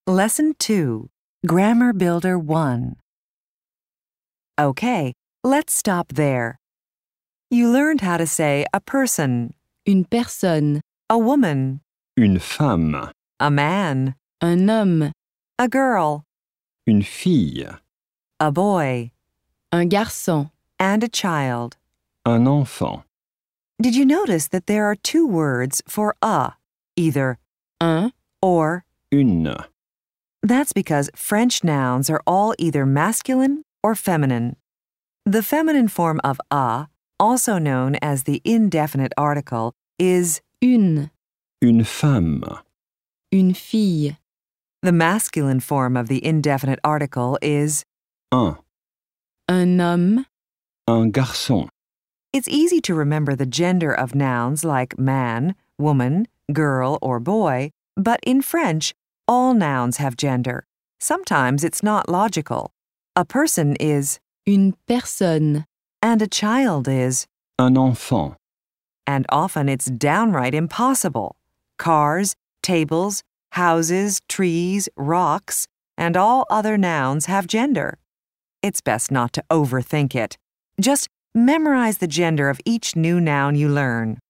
Lesson 2, Grammar Builder 1. Okay, let's stop there. You learned how to say a person, une personne, a woman, une femme, a man, un homme, a girl, une fille, a boy, un garçon, and a child. un enfant, Did you notice that there are two words for a, either un, or? une, That's because French nouns are all either masculine or feminine. The feminine form of a, also known as the indefinite article, is une femme, fille, the masculine form of the indefinite article is. un homme, garçon, It's easy to remember the gender of nouns like man, woman, girl, or boy, but in French, all nouns have gender. Sometimes it's not logical. A person is, une personne, and a child is, un enfant, and often it's downright impossible. Cars, tables, houses, trees, rocks, and all other nouns have gender. It's best not to overthink it. Just memorize the gender of each new noun you learn.